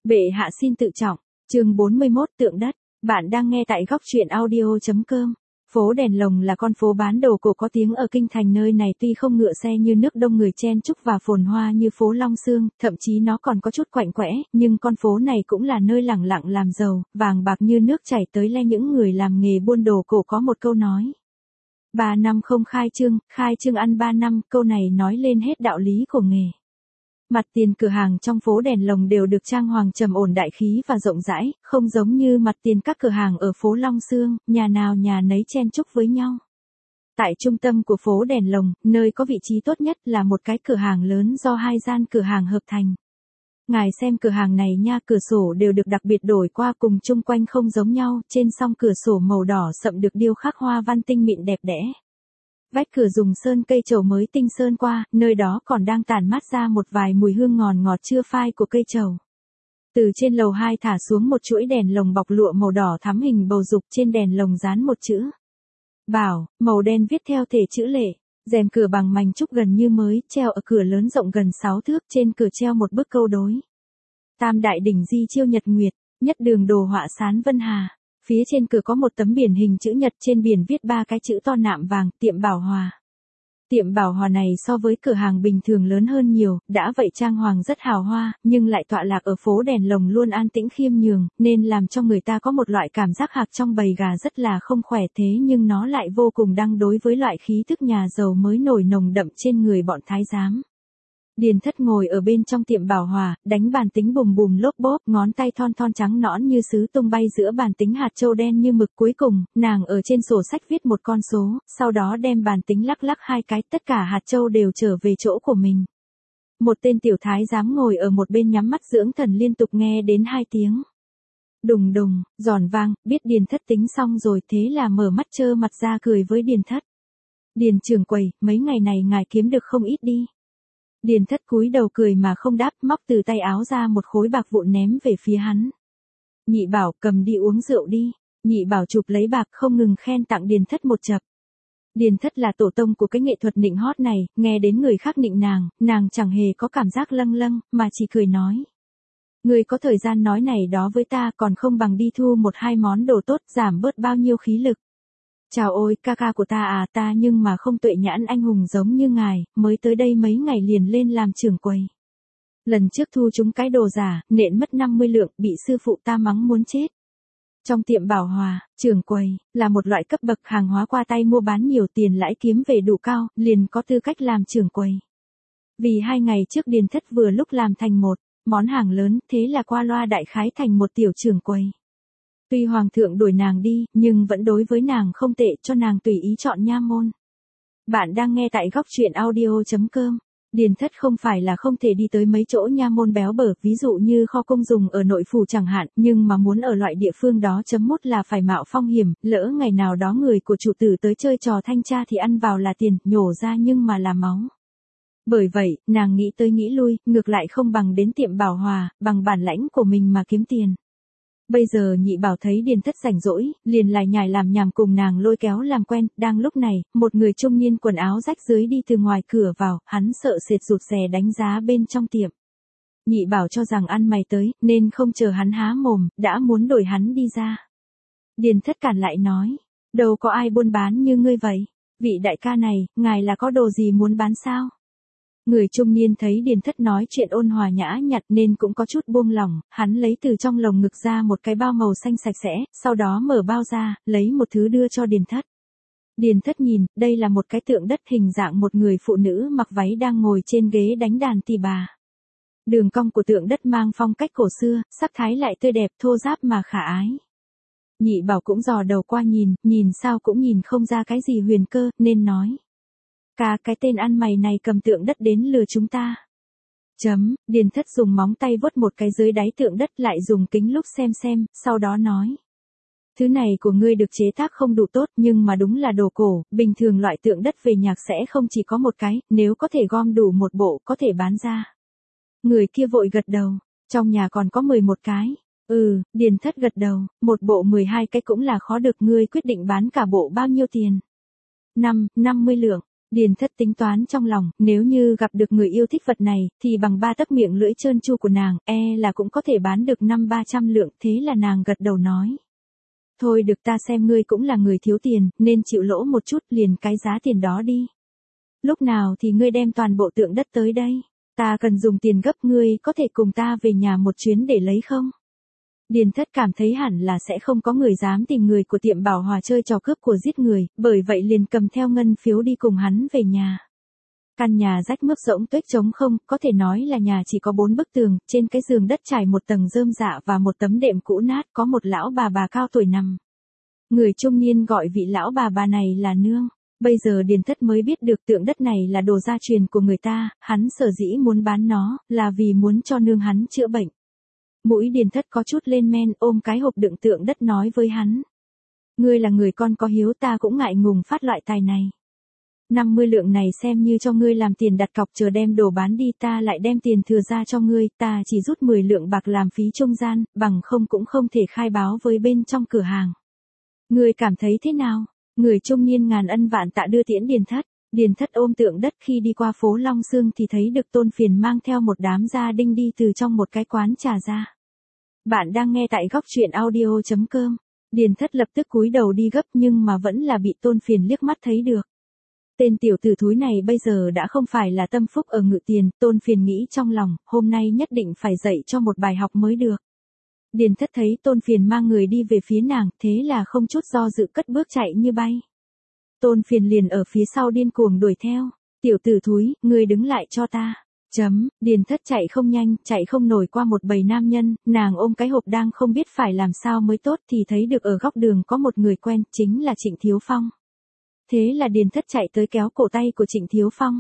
Bệ hạ xin tự trọng, chương 41 tượng đất, bạn đang nghe tại góc truyện audio.com. Phố Đèn Lồng là con phố bán đồ cổ có tiếng ở kinh thành, nơi này tuy không ngựa xe như nước đông người chen chúc và phồn hoa như phố Long Xương, thậm chí nó còn có chút quạnh quẽ, nhưng con phố này cũng là nơi lẳng lặng làm giàu, vàng bạc như nước chảy tới le. Những người làm nghề buôn đồ cổ có một câu nói: 3 năm không khai trương ăn 3 năm, câu này nói lên hết đạo lý của nghề. Mặt tiền cửa hàng trong phố Đèn Lồng đều được trang hoàng trầm ổn, đại khí và rộng rãi, không giống như mặt tiền các cửa hàng ở phố Long Xương, nhà nào nhà nấy chen chúc với nhau. Tại trung tâm của phố Đèn Lồng, nơi có vị trí tốt nhất là một cái cửa hàng lớn do 2 gian cửa hàng hợp thành. Ngài xem cửa hàng này nha, cửa sổ đều được đặc biệt đổi qua, cùng chung quanh không giống nhau, trên song cửa sổ màu đỏ sậm được điêu khắc hoa văn tinh mịn đẹp đẽ. Vách cửa dùng sơn cây trầu mới tinh sơn qua, nơi đó còn đang tản mát ra một vài mùi hương ngọt chưa phai của cây trầu. Từ trên lầu 2 thả xuống một chuỗi đèn lồng bọc lụa màu đỏ thắm hình bầu dục, trên đèn lồng dán một chữ Bảo, màu đen viết theo thể chữ lệ. Rèm cửa bằng mành trúc gần như mới, treo ở cửa lớn rộng gần 6 thước, trên cửa treo một bức câu đối: Tam đại đỉnh di chiêu nhật nguyệt, nhất đường đồ họa sán vân hà. Phía trên cửa có một tấm biển hình chữ nhật, trên biển viết 3 cái chữ to nạm vàng: tiệm Bảo Hòa. Tiệm Bảo Hòa này so với cửa hàng bình thường lớn hơn nhiều, đã vậy trang hoàng rất hào hoa, nhưng lại tọa lạc ở phố Đèn Lồng luôn an tĩnh khiêm nhường, nên làm cho người ta có một loại cảm giác hạc trong bầy gà rất là không khỏe, thế nhưng nó lại vô cùng đăng đối với loại khí thức nhà giàu mới nổi nồng đậm trên người bọn thái giám. Điền Thất ngồi ở bên trong tiệm Bảo Hòa, đánh bàn tính bùm bùm lốp bốp, ngón tay thon thon trắng nõn như sứ tung bay giữa bàn tính hạt châu đen như mực. Cuối cùng, nàng ở trên sổ sách viết một con số, sau đó đem bàn tính lắc lắc 2 cái, tất cả hạt châu đều trở về chỗ của mình. Một tên tiểu thái giám ngồi ở một bên nhắm mắt dưỡng thần, liên tục nghe đến 2 tiếng đùng đùng, giòn vang, biết Điền Thất tính xong rồi, thế là mở mắt trơ mặt ra cười với Điền Thất. Điền trưởng quầy, mấy ngày này ngài kiếm được không ít đi. Điền Thất cúi đầu cười mà không đáp, móc từ tay áo ra một khối bạc vụn ném về phía hắn. Nhị Bảo, cầm đi uống rượu đi. Nhị Bảo chụp lấy bạc không ngừng khen tặng Điền Thất một chập. Điền Thất là tổ tông của cái nghệ thuật nịnh hót này, nghe đến người khác nịnh nàng chẳng hề có cảm giác lâng lâng, mà chỉ cười nói: Người có thời gian nói này đó với ta, còn không bằng đi thu 1-2 món đồ tốt, giảm bớt bao nhiêu khí lực. Chào ôi, ca ca của ta à, ta nhưng mà không tuệ nhãn anh hùng giống như ngài, mới tới đây mấy ngày liền lên làm trưởng quầy. Lần trước thu chúng cái đồ giả, nện mất 50 lượng, bị sư phụ ta mắng muốn chết. Trong tiệm Bảo Hòa, trưởng quầy là một loại cấp bậc hàng hóa qua tay mua bán nhiều, tiền lãi kiếm về đủ cao, liền có tư cách làm trưởng quầy. Vì 2 ngày trước Điền Thất vừa lúc làm thành một món hàng lớn, thế là qua loa đại khái thành một tiểu trưởng quầy. Tuy hoàng thượng đuổi nàng đi, nhưng vẫn đối với nàng không tệ, cho nàng tùy ý chọn nha môn. Bạn đang nghe tại góc truyện audio.com. Điền Thất không phải là không thể đi tới mấy chỗ nha môn béo bở, ví dụ như kho công dùng ở nội phủ chẳng hạn, nhưng mà muốn ở loại địa phương đó mốt là phải mạo phong hiểm, lỡ ngày nào đó người của chủ tử tới chơi trò thanh tra thì ăn vào là tiền, nhổ ra nhưng mà là máu. Bởi vậy, nàng nghĩ tới nghĩ lui, ngược lại không bằng đến tiệm Bảo Hòa, bằng bản lãnh của mình mà kiếm tiền. Bây giờ Nhị Bảo thấy Điền Thất rảnh rỗi, liền lải nhải làm nhảm cùng nàng lôi kéo làm quen. Đang lúc này, một người trung niên quần áo rách rưới đi từ ngoài cửa vào, hắn sợ sệt rụt rè đánh giá bên trong tiệm. Nhị Bảo cho rằng ăn mày tới, nên không chờ hắn há mồm, đã muốn đuổi hắn đi ra. Điền Thất cản lại nói: Đâu có ai buôn bán như ngươi vậy. Vị đại ca này, ngài là có đồ gì muốn bán sao? Người trung niên thấy Điền Thất nói chuyện ôn hòa nhã nhặn nên cũng có chút buông lỏng, hắn lấy từ trong lồng ngực ra một cái bao màu xanh sạch sẽ, sau đó mở bao ra, lấy một thứ đưa cho Điền Thất. Điền Thất nhìn, đây là một cái tượng đất hình dạng một người phụ nữ mặc váy đang ngồi trên ghế đánh đàn tỳ bà. Đường cong của tượng đất mang phong cách cổ xưa, sắc thái lại tươi đẹp, thô ráp mà khả ái. Nhị Bảo cũng dò đầu qua nhìn sao cũng nhìn không ra cái gì huyền cơ, nên nói: cái tên ăn mày này cầm tượng đất đến lừa chúng ta. Điền Thất dùng móng tay vuốt một cái dưới đáy tượng đất, lại dùng kính lúp xem, sau đó nói: Thứ này của ngươi được chế tác không đủ tốt, nhưng mà đúng là đồ cổ, bình thường loại tượng đất về nhạc sẽ không chỉ có một cái, nếu có thể gom đủ một bộ, có thể bán ra. Người kia vội gật đầu: Trong nhà còn có 11 cái. Điền Thất gật đầu, một bộ 12 cái cũng là khó được, ngươi quyết định bán cả bộ bao nhiêu tiền? 50 lượng. Điền Thất tính toán trong lòng, nếu như gặp được người yêu thích vật này, thì bằng 3 tấc miệng lưỡi trơn tru của nàng, là cũng có thể bán được 500-300 lượng, thế là nàng gật đầu nói. Thôi được, ta xem ngươi cũng là người thiếu tiền, nên chịu lỗ một chút, liền cái giá tiền đó đi. Lúc nào thì ngươi đem toàn bộ tượng đất tới đây? Ta cần dùng tiền gấp, ngươi có thể cùng ta về nhà một chuyến để lấy không? Điền Thất cảm thấy hẳn là sẽ không có người dám tìm người của tiệm Bảo Hòa chơi trò cướp của giết người, bởi vậy liền cầm theo ngân phiếu đi cùng hắn về nhà. Căn nhà rách mướp rỗng tuếch trống không, có thể nói là nhà chỉ có 4 bức tường, trên cái giường đất trải một tầng rơm rạ và một tấm đệm cũ nát, có một lão bà cao tuổi nằm. Người trung niên gọi vị lão bà này là nương. Bây giờ Điền Thất mới biết được tượng đất này là đồ gia truyền của người ta, hắn sở dĩ muốn bán nó, là vì muốn cho nương hắn chữa bệnh. Mũi Điền Thất có chút lên men, ôm cái hộp đựng tượng đất nói với hắn. Ngươi là người con có hiếu, ta cũng ngại ngùng phát loại tài này. 50 lượng này xem như cho ngươi làm tiền đặt cọc, chờ đem đồ bán đi ta lại đem tiền thừa ra cho ngươi, ta chỉ rút 10 lượng bạc làm phí trung gian, bằng không cũng không thể khai báo với bên trong cửa hàng. Ngươi cảm thấy thế nào? Người trung niên ngàn ân vạn tạ đưa tiễn Điền Thất. Điền Thất ôm tượng đất, khi đi qua phố Long Xương thì thấy được Tôn Phiền mang theo một đám gia đình đi từ trong một cái quán trà ra. Bạn đang nghe tại góc truyện audio.com. Điền Thất lập tức cúi đầu đi gấp nhưng mà vẫn là bị Tôn Phiền liếc mắt thấy được. Tên tiểu tử thúi này bây giờ đã không phải là tâm phúc ở Ngự Tiền, Tôn Phiền nghĩ trong lòng, hôm nay nhất định phải dạy cho một bài học mới được. Điền Thất thấy Tôn Phiền mang người đi về phía nàng, thế là không chút do dự cất bước chạy như bay. Tôn Phiền liền ở phía sau điên cuồng đuổi theo. Tiểu tử thúi, ngươi đứng lại cho ta. Điền Thất chạy không nhanh, chạy không nổi qua một bầy nam nhân, nàng ôm cái hộp đang không biết phải làm sao mới tốt thì thấy được ở góc đường có một người quen, chính là Trịnh Thiếu Phong. Thế là Điền Thất chạy tới kéo cổ tay của Trịnh Thiếu Phong.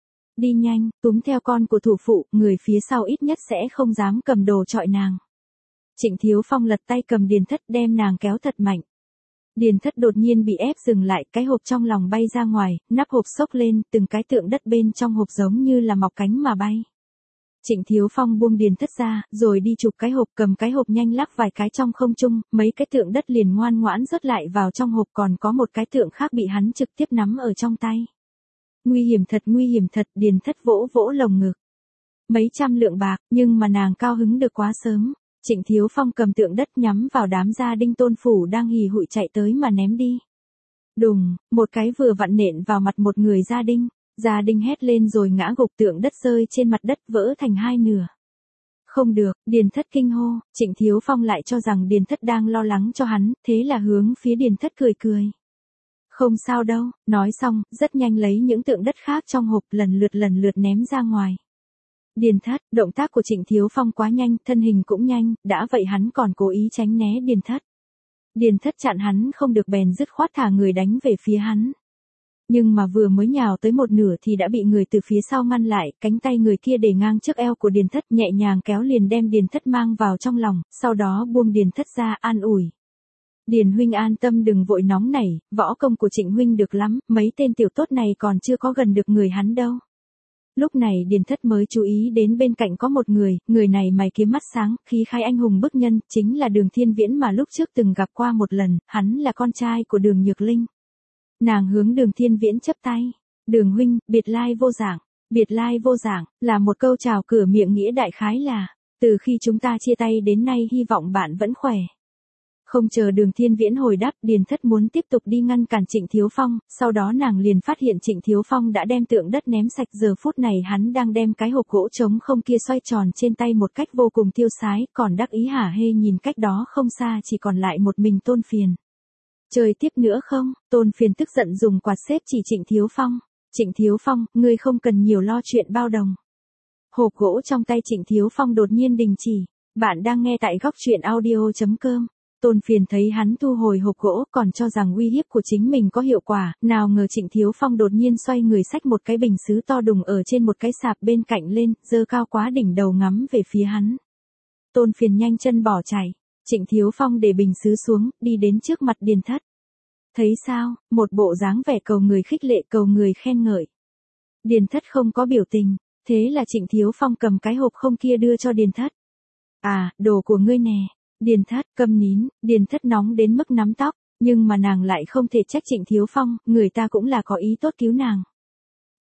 Đi nhanh, túm theo con của thủ phụ, người phía sau ít nhất sẽ không dám cầm đồ chọi nàng. Trịnh Thiếu Phong lật tay cầm Điền Thất đem nàng kéo thật mạnh. Điền Thất đột nhiên bị ép dừng lại, cái hộp trong lòng bay ra ngoài, nắp hộp xốc lên, từng cái tượng đất bên trong hộp giống như là mọc cánh mà bay. Trịnh Thiếu Phong buông Điền Thất ra, rồi đi chụp cái hộp, cầm cái hộp nhanh lắc vài cái trong không trung, mấy cái tượng đất liền ngoan ngoãn rớt lại vào trong hộp, còn có một cái tượng khác bị hắn trực tiếp nắm ở trong tay. Nguy hiểm thật, Điền Thất vỗ vỗ lồng ngực. Mấy trăm lượng bạc, nhưng mà nàng cao hứng được quá sớm. Trịnh Thiếu Phong cầm tượng đất nhắm vào đám gia đình Tôn phủ đang hì hụi chạy tới mà ném đi. Đùng, một cái vừa vặn nện vào mặt một người gia đình hét lên rồi ngã gục, tượng đất rơi trên mặt đất vỡ thành hai nửa. Không được, Điền Thất kinh hô, Trịnh Thiếu Phong lại cho rằng Điền Thất đang lo lắng cho hắn, thế là hướng phía Điền Thất cười. Không sao đâu, nói xong, rất nhanh lấy những tượng đất khác trong hộp lần lượt ném ra ngoài. Điền Thất, động tác của Trịnh Thiếu Phong quá nhanh, thân hình cũng nhanh, đã vậy hắn còn cố ý tránh né Điền Thất. Điền Thất chặn hắn không được bèn dứt khoát thả người đánh về phía hắn. Nhưng mà vừa mới nhào tới một nửa thì đã bị người từ phía sau ngăn lại, cánh tay người kia để ngang trước eo của Điền Thất, nhẹ nhàng kéo liền đem Điền Thất mang vào trong lòng, sau đó buông Điền Thất ra an ủi. Điền huynh an tâm, đừng vội nóng nảy, võ công của Trịnh huynh được lắm, mấy tên tiểu tốt này còn chưa có gần được người hắn đâu. Lúc này Điền Thất mới chú ý đến bên cạnh có một người này mày kiếm mắt sáng, khí khái anh hùng bức nhân, chính là Đường Thiên Viễn mà lúc trước từng gặp qua một lần, hắn là con trai của Đường Nhược Linh. Nàng hướng Đường Thiên Viễn chắp tay. Đường huynh, biệt lai vô dạng, là một câu chào cửa miệng nghĩa đại khái là, từ khi chúng ta chia tay đến nay hy vọng bạn vẫn khỏe. Không chờ Đường Thiên Viễn hồi đáp, Điền Thất muốn tiếp tục đi ngăn cản Trịnh Thiếu Phong, sau đó nàng liền phát hiện Trịnh Thiếu Phong đã đem tượng đất ném sạch, giờ phút này hắn đang đem cái hộp gỗ trống không kia xoay tròn trên tay một cách vô cùng tiêu sái, còn đắc ý hả hê nhìn cách đó không xa chỉ còn lại một mình Tôn Phiền. Chơi tiếp nữa không? Tôn Phiền tức giận dùng quạt xếp chỉ Trịnh Thiếu Phong. Trịnh Thiếu Phong, ngươi không cần nhiều lo chuyện bao đồng. Hộp gỗ trong tay Trịnh Thiếu Phong đột nhiên đình chỉ. Bạn đang nghe tại góc truyện audio.com. Tôn Phiền thấy hắn thu hồi hộp gỗ, còn cho rằng uy hiếp của chính mình có hiệu quả, nào ngờ Trịnh Thiếu Phong đột nhiên xoay người xách một cái bình sứ to đùng ở trên một cái sạp bên cạnh lên, giơ cao quá đỉnh đầu ngắm về phía hắn. Tôn Phiền nhanh chân bỏ chạy. Trịnh Thiếu Phong để bình sứ xuống, đi đến trước mặt Điền Thất. Thấy sao, một bộ dáng vẻ cầu người khích lệ, cầu người khen ngợi. Điền Thất không có biểu tình, thế là Trịnh Thiếu Phong cầm cái hộp không kia đưa cho Điền Thất. À, đồ của ngươi nè. Điền Thất, câm nín, Điền Thất nóng đến mức nắm tóc, nhưng mà nàng lại không thể trách Trịnh Thiếu Phong, người ta cũng là có ý tốt cứu nàng.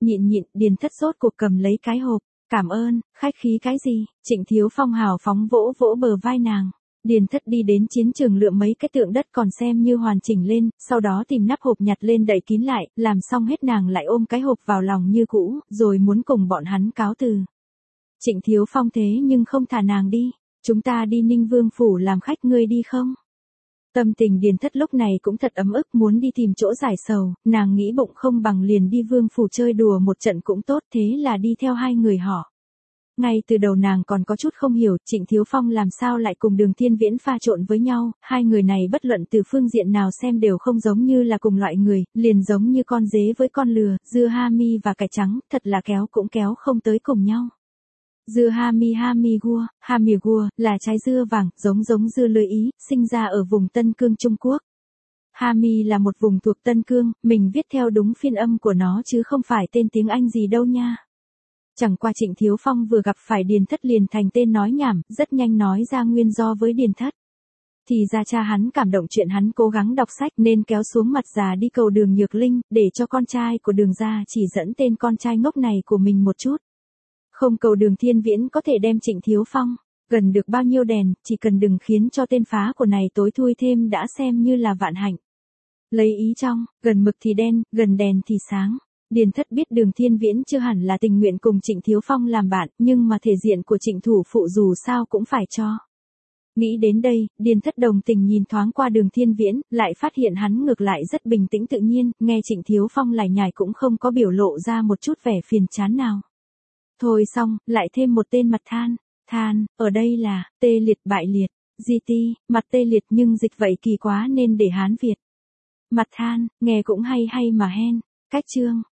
Nhịn, Điền Thất rốt cuộc cầm lấy cái hộp. Cảm ơn, khách khí cái gì? Trịnh Thiếu Phong hào phóng vỗ vỗ bờ vai nàng. Điền Thất đi đến chiến trường lựa mấy cái tượng đất còn xem như hoàn chỉnh lên, sau đó tìm nắp hộp nhặt lên đậy kín lại, làm xong hết nàng lại ôm cái hộp vào lòng như cũ, rồi muốn cùng bọn hắn cáo từ. Trịnh Thiếu Phong thế nhưng không thả nàng đi. Chúng ta đi Ninh Vương Phủ làm khách, ngươi đi không? Tâm tình Điền Thất lúc này cũng thật ấm ức, muốn đi tìm chỗ giải sầu, nàng nghĩ bụng không bằng liền đi Vương Phủ chơi đùa một trận cũng tốt, thế là đi theo hai người họ. Ngay từ đầu nàng còn có chút không hiểu Trịnh Thiếu Phong làm sao lại cùng Đường Thiên Viễn pha trộn với nhau, hai người này bất luận từ phương diện nào xem đều không giống như là cùng loại người, liền giống như con dế với con lừa, dưa ha mi và cải trắng, thật là kéo cũng kéo không tới cùng nhau. Dưa ha mi gua, là trái dưa vàng, giống dưa lưới Ý, sinh ra ở vùng Tân Cương Trung Quốc. Ha mi là một vùng thuộc Tân Cương, mình viết theo đúng phiên âm của nó chứ không phải tên tiếng Anh gì đâu nha. Chẳng qua Trịnh Thiếu Phong vừa gặp phải Điền Thất liền thành tên nói nhảm, rất nhanh nói ra nguyên do với Điền Thất. Thì ra cha hắn cảm động chuyện hắn cố gắng đọc sách nên kéo xuống mặt già đi cầu Đường Nhược Linh, để cho con trai của Đường gia chỉ dẫn tên con trai ngốc này của mình một chút. Không cầu Đường Thiên Viễn có thể đem Trịnh Thiếu Phong gần được bao nhiêu đèn, chỉ cần đừng khiến cho tên phá của này tối thui thêm đã xem như là vạn hạnh. Lấy ý trong, gần mực thì đen, gần đèn thì sáng. Điền Thất biết Đường Thiên Viễn chưa hẳn là tình nguyện cùng Trịnh Thiếu Phong làm bạn, nhưng mà thể diện của Trịnh thủ phụ dù sao cũng phải cho. Nghĩ đến đây, Điền Thất đồng tình nhìn thoáng qua Đường Thiên Viễn, lại phát hiện hắn ngược lại rất bình tĩnh tự nhiên, nghe Trịnh Thiếu Phong lải nhải cũng không có biểu lộ ra một chút vẻ phiền chán nào. Thôi xong, lại thêm một tên mặt than, ở đây là, tê liệt bại liệt, GT, mặt tê liệt nhưng dịch vậy kỳ quá nên để Hán Việt. Mặt than, nghe cũng hay mà hen, cách chương.